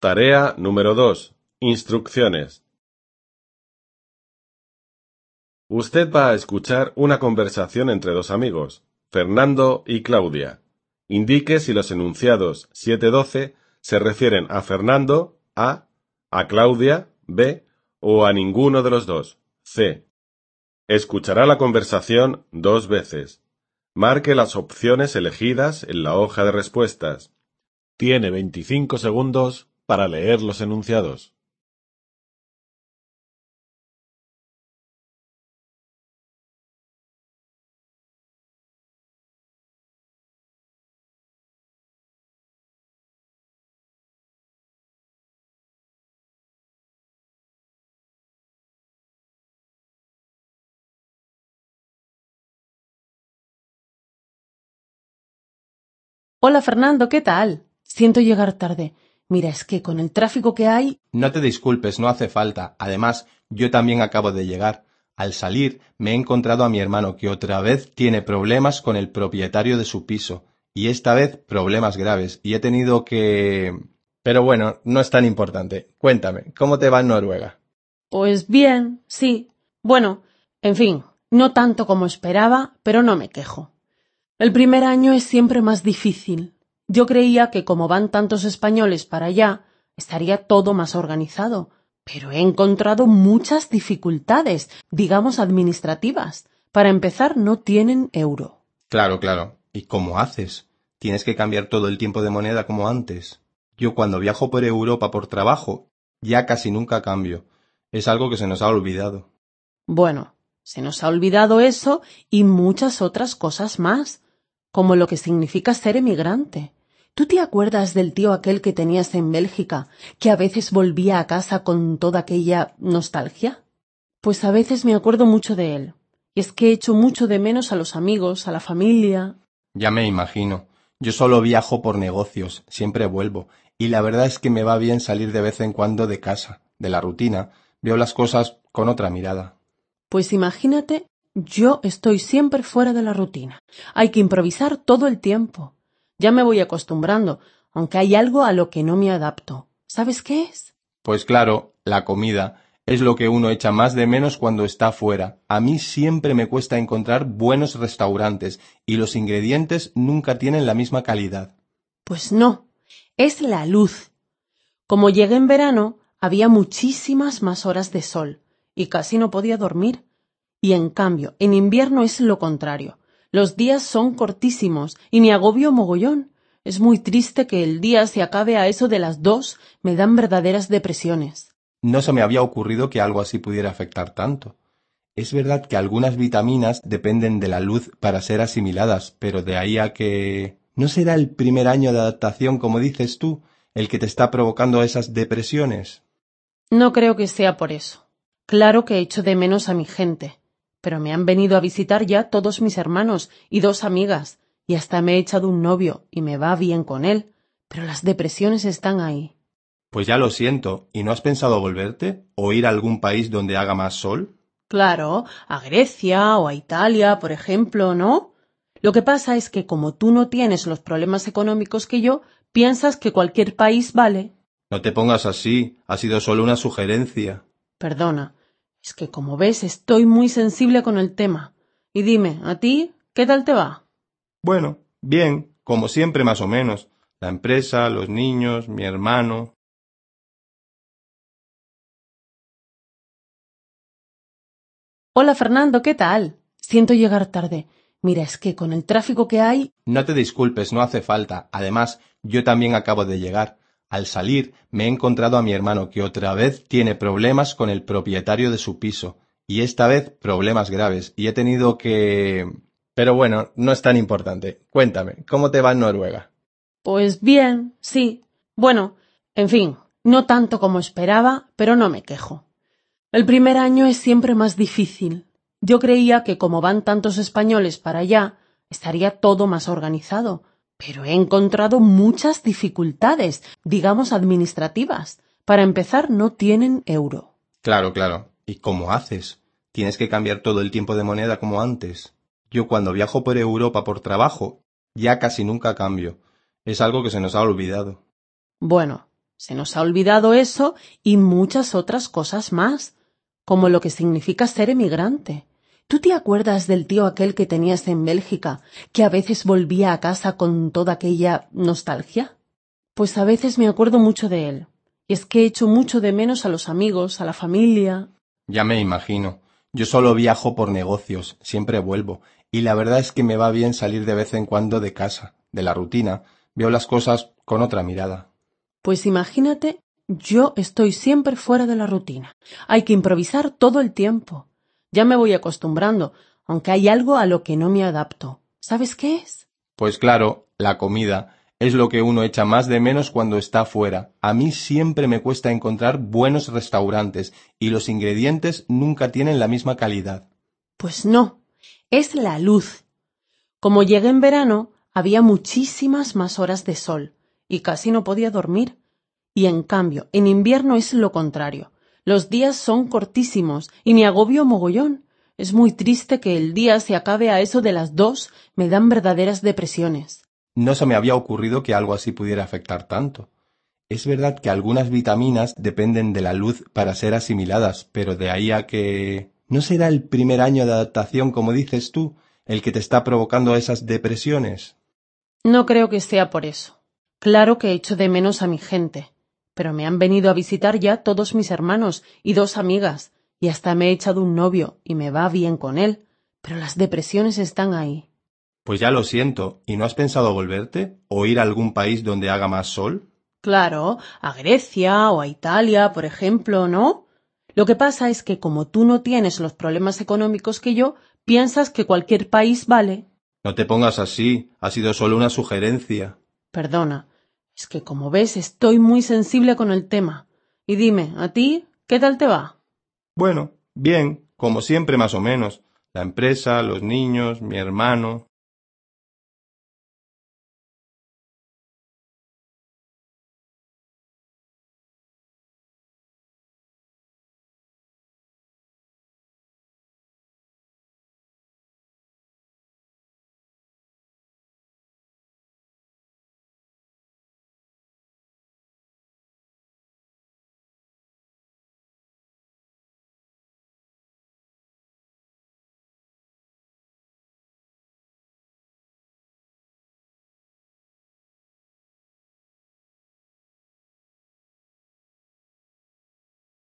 Tarea número 2. Instrucciones. Usted va a escuchar una conversación entre dos amigos, Fernando y Claudia. Indique si los enunciados 7-12 se refieren a Fernando, a Claudia, B, o a ninguno de los dos, C. Escuchará la conversación 2 veces. Marque las opciones elegidas en la hoja de respuestas. Tiene 25 segundos para leer los enunciados. Hola Fernando, ¿qué tal? Siento llegar tarde. Mira, es que con el tráfico que hay... No te disculpes, no hace falta. Además, yo también acabo de llegar. Al salir, me he encontrado a mi hermano que otra vez tiene problemas con el propietario de su piso. Y esta vez problemas graves. Y he tenido que... Pero bueno, no es tan importante. Cuéntame, ¿cómo te va en Noruega? Pues bien, sí. Bueno, en fin, no tanto como esperaba, pero no me quejo. El primer año es siempre más difícil. Yo creía que como van tantos españoles para allá, estaría todo más organizado, pero he encontrado muchas dificultades, digamos administrativas. Para empezar, no tienen euro. Claro, claro. ¿Y cómo haces? Tienes que cambiar todo el tiempo de moneda como antes. Yo cuando viajo por Europa por trabajo, ya casi nunca cambio. Es algo que se nos ha olvidado. Bueno, se nos ha olvidado eso y muchas otras cosas más, como lo que significa ser emigrante. ¿Tú te acuerdas del tío aquel que tenías en Bélgica, que a veces volvía a casa con toda aquella nostalgia? Pues a veces me acuerdo mucho de él. Y es que echo mucho de menos a los amigos, a la familia. Ya me imagino. Yo solo viajo por negocios, siempre vuelvo, y la verdad es que me va bien salir de vez en cuando de casa, de la rutina. Veo las cosas con otra mirada. Pues imagínate, yo estoy siempre fuera de la rutina. Hay que improvisar todo el tiempo. Ya me voy acostumbrando, aunque hay algo a lo que no me adapto. ¿Sabes qué es? Pues claro, la comida es lo que uno echa más de menos cuando está fuera. A mí siempre me cuesta encontrar buenos restaurantes y los ingredientes nunca tienen la misma calidad. Pues no, es la luz. Como llegué en verano, había muchísimas más horas de sol y casi no podía dormir. Y en cambio, en invierno es lo contrario. Los días son cortísimos y me agobio mogollón. Es muy triste que el día se acabe a eso de las 2, me dan verdaderas depresiones. No se me había ocurrido que algo así pudiera afectar tanto. Es verdad que algunas vitaminas dependen de la luz para ser asimiladas, pero de ahí a que... ¿No será el primer año de adaptación, como dices tú, el que te está provocando esas depresiones? No creo que sea por eso. Claro que echo de menos a mi gente, pero me han venido a visitar ya todos mis hermanos y 2 amigas, y hasta me he echado un novio y me va bien con él, pero las depresiones están ahí. Pues ya lo siento, ¿y no has pensado volverte? ¿O ir a algún país donde haga más sol? Claro, a Grecia o a Italia, por ejemplo, ¿no? Lo que pasa es que como tú no tienes los problemas económicos que yo, piensas que cualquier país vale. No te pongas así, ha sido solo una sugerencia. Perdona, es que como ves estoy muy sensible con el tema. Y dime, ¿a ti qué tal te va? Bueno, bien, como siempre más o menos. La empresa, los niños, mi hermano. Hola Fernando, ¿qué tal? Siento llegar tarde. Mira, es que con el tráfico que hay... No te disculpes, no hace falta. Además, yo también acabo de llegar. Al salir, me he encontrado a mi hermano que otra vez tiene problemas con el propietario de su piso. Y esta vez problemas graves. Y he tenido que... Pero bueno, no es tan importante. Cuéntame, ¿cómo te va en Noruega? Pues bien, sí. Bueno, en fin, no tanto como esperaba, pero no me quejo. El primer año es siempre más difícil. Yo creía que como van tantos españoles para allá, estaría todo más organizado, pero he encontrado muchas dificultades, digamos administrativas. Para empezar, no tienen euro. Claro, claro. ¿Y cómo haces? Tienes que cambiar todo el tiempo de moneda como antes. Yo cuando viajo por Europa por trabajo, ya casi nunca cambio. Es algo que se nos ha olvidado. Bueno, Se nos ha olvidado eso y muchas otras cosas más, como lo que significa ser emigrante. ¿Tú te acuerdas del tío aquel que tenías en Bélgica, que a veces volvía a casa con toda aquella nostalgia? Pues a veces me acuerdo mucho de él. Y es que echo mucho de menos a los amigos, a la familia. Ya me imagino. Yo solo viajo por negocios, siempre vuelvo, y la verdad es que me va bien salir de vez en cuando de casa, de la rutina. Veo las cosas con otra mirada. Pues imagínate, yo estoy siempre fuera de la rutina. Hay que improvisar todo el tiempo. Ya me voy acostumbrando, aunque hay algo a lo que no me adapto. ¿Sabes qué es? Pues claro, la comida es lo que uno echa más de menos cuando está fuera. A mí siempre me cuesta encontrar buenos restaurantes y los ingredientes nunca tienen la misma calidad. Pues no, es la luz. Como llegué en verano, había muchísimas más horas de sol y casi no podía dormir. Y en cambio, en invierno es lo contrario. Los días son cortísimos y me agobio mogollón. Es muy triste que el día se acabe a eso de las 2, me dan verdaderas depresiones. No se me había ocurrido que algo así pudiera afectar tanto. Es verdad que algunas vitaminas dependen de la luz para ser asimiladas, pero de ahí a que... ¿No será el primer año de adaptación, como dices tú, el que te está provocando esas depresiones? No creo que sea por eso. Claro que echo de menos a mi gente, pero me han venido a visitar ya todos mis hermanos y 2 amigas, y hasta me he echado un novio y me va bien con él, pero las depresiones están ahí. Pues ya lo siento. ¿Y no has pensado volverte? ¿O ir a algún país donde haga más sol? Claro, a Grecia o a Italia, por ejemplo, ¿no? Lo que pasa es que como tú no tienes los problemas económicos que yo, piensas que cualquier país vale. No te pongas así. Ha sido solo una sugerencia. Perdona, es que como ves estoy muy sensible con el tema. Y dime, ¿a ti qué tal te va? Bueno, bien, como siempre más o menos. La empresa, los niños, mi hermano.